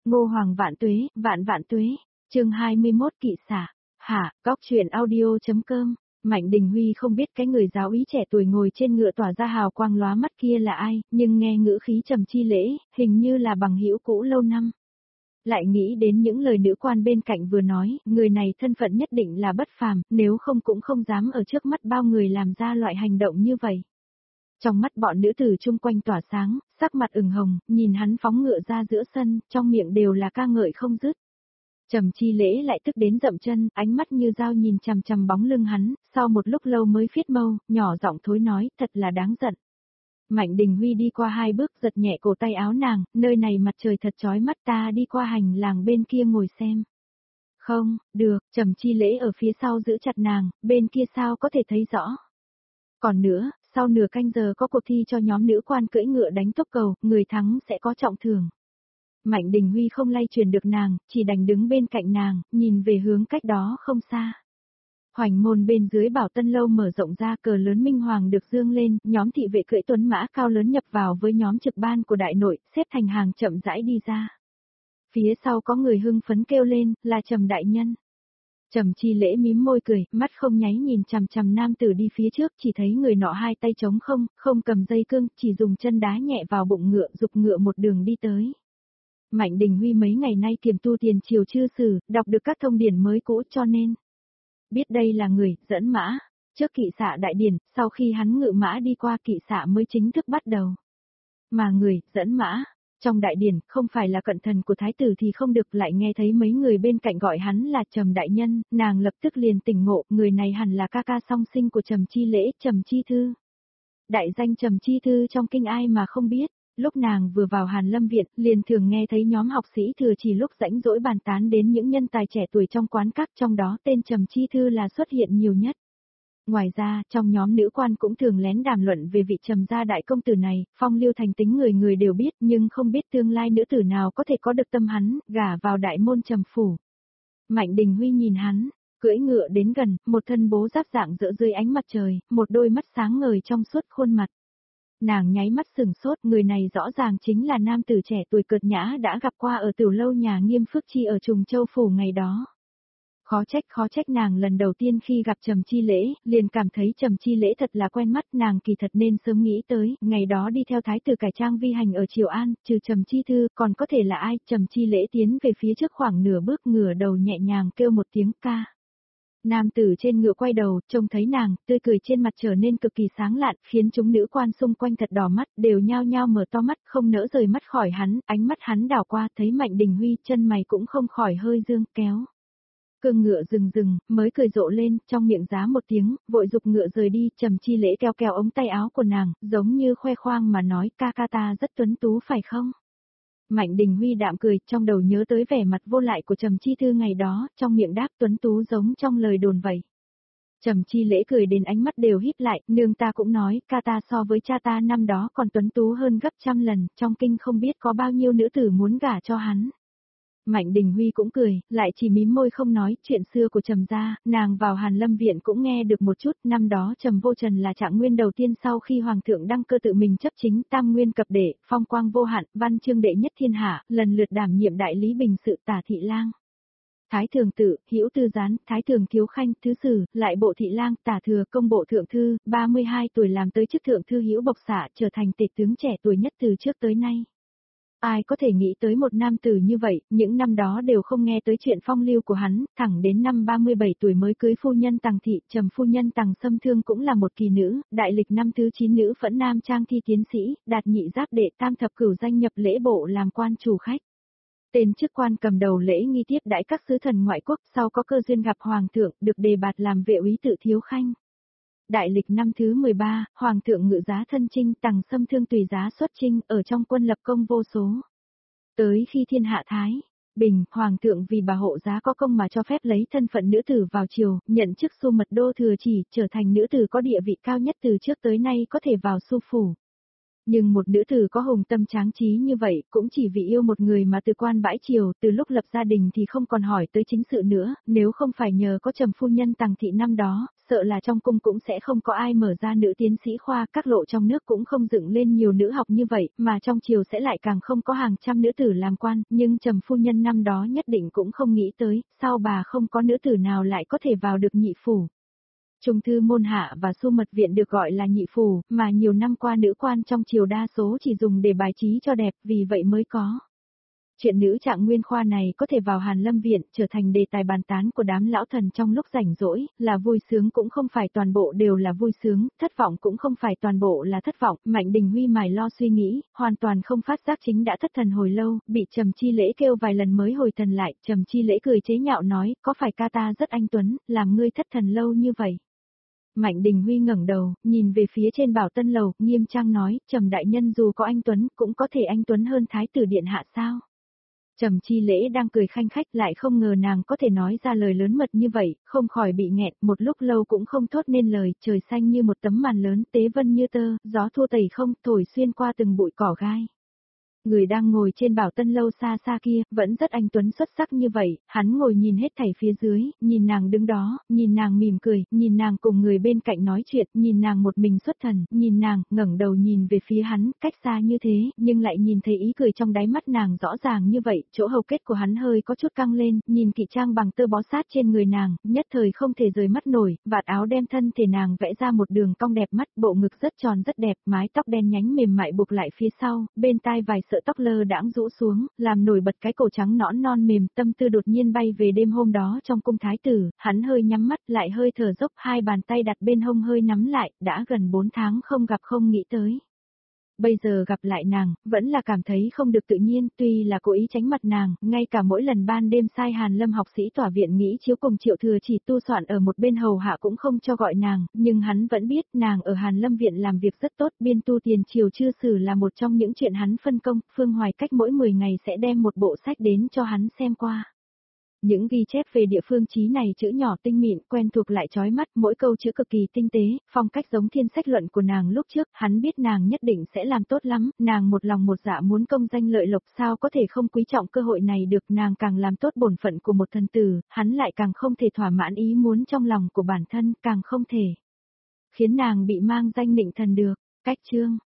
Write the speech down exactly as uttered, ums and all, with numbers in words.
Ngô Hoàng vạn tuế, vạn vạn tuế. Chương hai mươi mốt kỵ xả. Hả, góc truyện audio.com. Mạnh Đình Huy không biết cái người giáo úy trẻ tuổi ngồi trên ngựa tỏa ra hào quang lóa mắt kia là ai, nhưng nghe ngữ khí trầm chi lễ, hình như là bằng hữu cũ lâu năm. Lại nghĩ đến những lời nữ quan bên cạnh vừa nói, người này thân phận nhất định là bất phàm, nếu không cũng không dám ở trước mắt bao người làm ra loại hành động như vậy. Trong mắt bọn nữ tử chung quanh tỏa sáng, sắc mặt ửng hồng, nhìn hắn phóng ngựa ra giữa sân, trong miệng đều là ca ngợi không dứt. Trầm Chi Lễ lại tức đến dậm chân, ánh mắt như dao nhìn chằm chằm bóng lưng hắn, sau một lúc lâu mới phiết mâu, nhỏ giọng thối nói, thật là đáng giận. Mạnh Đình Huy đi qua hai bước giật nhẹ cổ tay áo nàng, nơi này mặt trời thật chói mắt, ta đi qua hành lang bên kia ngồi xem. Không, được, Trầm Chi Lễ ở phía sau giữ chặt nàng, bên kia sao có thể thấy rõ. Còn nữa, sau nửa canh giờ có cuộc thi cho nhóm nữ quan cưỡi ngựa đánh tốc cầu, người thắng sẽ có trọng thưởng. Mạnh Đình Huy không lay truyền được nàng, chỉ đành đứng bên cạnh nàng, nhìn về hướng cách đó không xa. Hoành môn bên dưới Bảo Tân Lâu mở rộng ra, cờ lớn minh hoàng được dương lên, nhóm thị vệ cưỡi tuấn mã cao lớn nhập vào với nhóm trực ban của đại nội, xếp thành hàng chậm rãi đi ra. Phía sau có người hưng phấn kêu lên, là Trầm đại nhân. Trầm Chi Lễ mím môi cười, mắt không nháy nhìn chằm chằm nam tử đi phía trước, chỉ thấy người nọ hai tay trống không, không cầm dây cương, chỉ dùng chân đá nhẹ vào bụng ngựa, dục ngựa một đường đi tới. Mạnh Đình Huy mấy ngày nay kiềm tu tiền triều chư sử, đọc được các thông điển mới cũ cho nên biết đây là người dẫn mã. Trước kỵ xạ đại điển, sau khi hắn ngự mã đi qua kỵ xạ mới chính thức bắt đầu. Mà người dẫn mã trong đại điển không phải là cận thần của thái tử thì không được, lại nghe thấy mấy người bên cạnh gọi hắn là Trầm đại nhân, nàng lập tức liền tỉnh ngộ, người này hẳn là ca ca song sinh của Trầm Chi Lễ, Trầm Chi Thư. Đại danh Trầm Chi Thư trong kinh ai mà không biết. Lúc nàng vừa vào Hàn Lâm Viện, liền thường nghe thấy nhóm học sĩ thừa chỉ lúc rãnh rỗi bàn tán đến những nhân tài trẻ tuổi trong quán các, trong đó tên Trầm Chi Thư là xuất hiện nhiều nhất. Ngoài ra, trong nhóm nữ quan cũng thường lén đàm luận về vị Trầm gia đại công tử này, phong lưu thành tính người người đều biết, nhưng không biết tương lai nữ tử nào có thể có được tâm hắn, gả vào đại môn Trầm phủ. Mạnh Đình Huy nhìn hắn, cưỡi ngựa đến gần, một thân bố giáp dạng dỡ dưới ánh mặt trời, một đôi mắt sáng ngời trong suốt khuôn mặt. Nàng nháy mắt sừng sốt, người này rõ ràng chính là nam tử trẻ tuổi cợt nhã đã gặp qua ở tiểu lâu nhà Nghiêm Phước Chi ở Trùng Châu phủ ngày đó. Khó trách khó trách nàng lần đầu tiên khi gặp Trầm Chi Lễ, liền cảm thấy Trầm Chi Lễ thật là quen mắt, nàng kỳ thật nên sớm nghĩ tới, ngày đó đi theo thái tử cải trang vi hành ở Triều An, trừ Trầm Chi Thư, còn có thể là ai. Trầm Chi Lễ tiến về phía trước khoảng nửa bước, ngửa đầu nhẹ nhàng kêu một tiếng ca. Nam tử trên ngựa quay đầu, trông thấy nàng, tươi cười trên mặt trở nên cực kỳ sáng lạn, khiến chúng nữ quan xung quanh thật đỏ mắt, đều nhao nhao mở to mắt, không nỡ rời mắt khỏi hắn, ánh mắt hắn đảo qua, thấy Mạnh Đình Huy, chân mày cũng không khỏi hơi dương, kéo. Cương ngựa dừng dừng, mới cười rộ lên, trong miệng giá một tiếng, vội dục ngựa rời đi, Trầm Chi Lễ kéo kéo ống tay áo của nàng, giống như khoe khoang mà nói, ca ca ta rất tuấn tú phải không? Mạnh Đình Huy đạm cười, trong đầu nhớ tới vẻ mặt vô lại của Trầm Chi Thư ngày đó, trong miệng đáp tuấn tú giống trong lời đồn vậy. Trầm Chi Lễ cười đến ánh mắt đều híp lại, nương ta cũng nói, ca ta so với cha ta năm đó còn tuấn tú hơn gấp trăm lần, trong kinh không biết có bao nhiêu nữ tử muốn gả cho hắn. Mạnh Đình Huy cũng cười, lại chỉ mím môi không nói, chuyện xưa của Trầm gia, nàng vào Hàn Lâm Viện cũng nghe được một chút, năm đó Trầm Vô Trần là trạng nguyên đầu tiên sau khi Hoàng thượng đăng cơ tự mình chấp chính, tam nguyên cập đệ, phong quang vô hạn, văn chương đệ nhất thiên hạ, lần lượt đảm nhiệm đại lý bình sự Tả thị lang. Thái thường tự, Hữu Tư Gián, Thái thường Thiếu Khanh, Thứ sử, lại bộ thị lang, Tả thừa công bộ thượng thư, ba mươi hai tuổi làm tới chức thượng thư Hữu Bộc Xạ, trở thành tể tướng trẻ tuổi nhất từ trước tới nay. Ai có thể nghĩ tới một nam tử như vậy, những năm đó đều không nghe tới chuyện phong lưu của hắn, thẳng đến năm ba mươi bảy tuổi mới cưới phu nhân Tằng thị, Trầm phu nhân Tằng Sâm Thương cũng là một kỳ nữ, đại lịch năm thứ chín nữ phẫn nam trang thi tiến sĩ, đạt nhị giáp đệ tam thập cửu danh nhập lễ bộ làm quan chủ khách. Tên chức quan cầm đầu lễ nghi tiếp đãi các sứ thần ngoại quốc, sau có cơ duyên gặp hoàng thượng, được đề bạt làm vệ úy tự Thiếu Khanh. Đại lịch năm thứ mười ba, Hoàng thượng ngự giá thân chinh, Tằng Sâm Thương tùy giá xuất chinh, ở trong quân lập công vô số. Tới khi thiên hạ thái bình, Hoàng thượng vì bà hộ giá có công mà cho phép lấy thân phận nữ tử vào triều, nhận chức Xu Mật Đô thừa chỉ, trở thành nữ tử có địa vị cao nhất từ trước tới nay có thể vào Xu phủ. Nhưng một nữ tử có hùng tâm tráng trí như vậy, cũng chỉ vì yêu một người mà từ quan bãi triều, từ lúc lập gia đình thì không còn hỏi tới chính sự nữa, nếu không phải nhờ có Trầm phu nhân Tằng thị năm đó, sợ là trong cung cũng sẽ không có ai mở ra nữ tiến sĩ khoa, các lộ trong nước cũng không dựng lên nhiều nữ học như vậy, mà trong triều sẽ lại càng không có hàng trăm nữ tử làm quan, nhưng Trầm phu nhân năm đó nhất định cũng không nghĩ tới, sao bà không có nữ tử nào lại có thể vào được nhị phủ. Trung thư môn hạ và Xu mật viện được gọi là nhị phủ, mà nhiều năm qua nữ quan trong triều đa số chỉ dùng để bài trí cho đẹp, vì vậy mới có. Chuyện nữ trạng nguyên khoa này có thể vào Hàn Lâm viện, trở thành đề tài bàn tán của đám lão thần trong lúc rảnh rỗi, là vui sướng cũng không phải toàn bộ đều là vui sướng, thất vọng cũng không phải toàn bộ là thất vọng, Mạnh Đình Huy mải lo suy nghĩ, hoàn toàn không phát giác chính đã thất thần hồi lâu, bị Trầm Chi Lễ kêu vài lần mới hồi thần lại, Trầm Chi Lễ cười chế nhạo nói, có phải ca ta rất anh tuấn, làm ngươi thất thần lâu như vậy? Mạnh Đình Huy ngẩng đầu, nhìn về phía trên Bảo Tân lầu, nghiêm trang nói, Trầm đại nhân dù có anh tuấn, cũng có thể anh tuấn hơn thái tử điện hạ sao? Trầm Chi Lễ đang cười khanh khách, lại không ngờ nàng có thể nói ra lời lớn mật như vậy, không khỏi bị nghẹn, một lúc lâu cũng không thốt nên lời, trời xanh như một tấm màn lớn, tế vân như tơ, gió thua tẩy không, thổi xuyên qua từng bụi cỏ gai. Người đang ngồi trên Bảo Tân lâu xa xa kia, vẫn rất anh tuấn xuất sắc như vậy, hắn ngồi nhìn hết thảy phía dưới, nhìn nàng đứng đó, nhìn nàng mỉm cười, nhìn nàng cùng người bên cạnh nói chuyện, nhìn nàng một mình xuất thần, nhìn nàng, ngẩng đầu nhìn về phía hắn, cách xa như thế, nhưng lại nhìn thấy ý cười trong đáy mắt nàng rõ ràng như vậy, chỗ hầu kết của hắn hơi có chút căng lên, nhìn kỵ trang bằng tơ bó sát trên người nàng, nhất thời không thể rời mắt nổi, vạt áo đem thân thể nàng vẽ ra một đường cong đẹp mắt, bộ ngực rất tròn rất đẹp, mái tóc đen nhánh mềm mại buộc lại phía sau, bên tai vài sợi tóc lơ đãng rũ xuống, làm nổi bật cái cổ trắng nõn non mềm, tâm tư đột nhiên bay về đêm hôm đó trong cung thái tử, hắn hơi nhắm mắt lại hơi thở dốc, hai bàn tay đặt bên hông hơi nắm lại, đã gần bốn tháng không gặp không nghĩ tới. Bây giờ gặp lại nàng, vẫn là cảm thấy không được tự nhiên, tuy là cố ý tránh mặt nàng, ngay cả mỗi lần ban đêm sai Hàn Lâm học sĩ tỏa viện nghĩ chiếu cùng Triệu Thừa chỉ tu soạn ở một bên hầu hạ cũng không cho gọi nàng, nhưng hắn vẫn biết nàng ở Hàn Lâm viện làm việc rất tốt, biên tu tiền triều chư sử là một trong những chuyện hắn phân công, Phương Hoài Cách mỗi mười ngày sẽ đem một bộ sách đến cho hắn xem qua. Những ghi chép về địa phương chí này chữ nhỏ tinh mịn, quen thuộc lại chói mắt, mỗi câu chữ cực kỳ tinh tế, phong cách giống thiên sách luận của nàng lúc trước, hắn biết nàng nhất định sẽ làm tốt lắm, nàng một lòng một dạ muốn công danh lợi lộc sao có thể không quý trọng cơ hội này được, nàng càng làm tốt bổn phận của một thần tử, hắn lại càng không thể thỏa mãn ý muốn trong lòng của bản thân, càng không thể khiến nàng bị mang danh nịnh thần được. Cách chương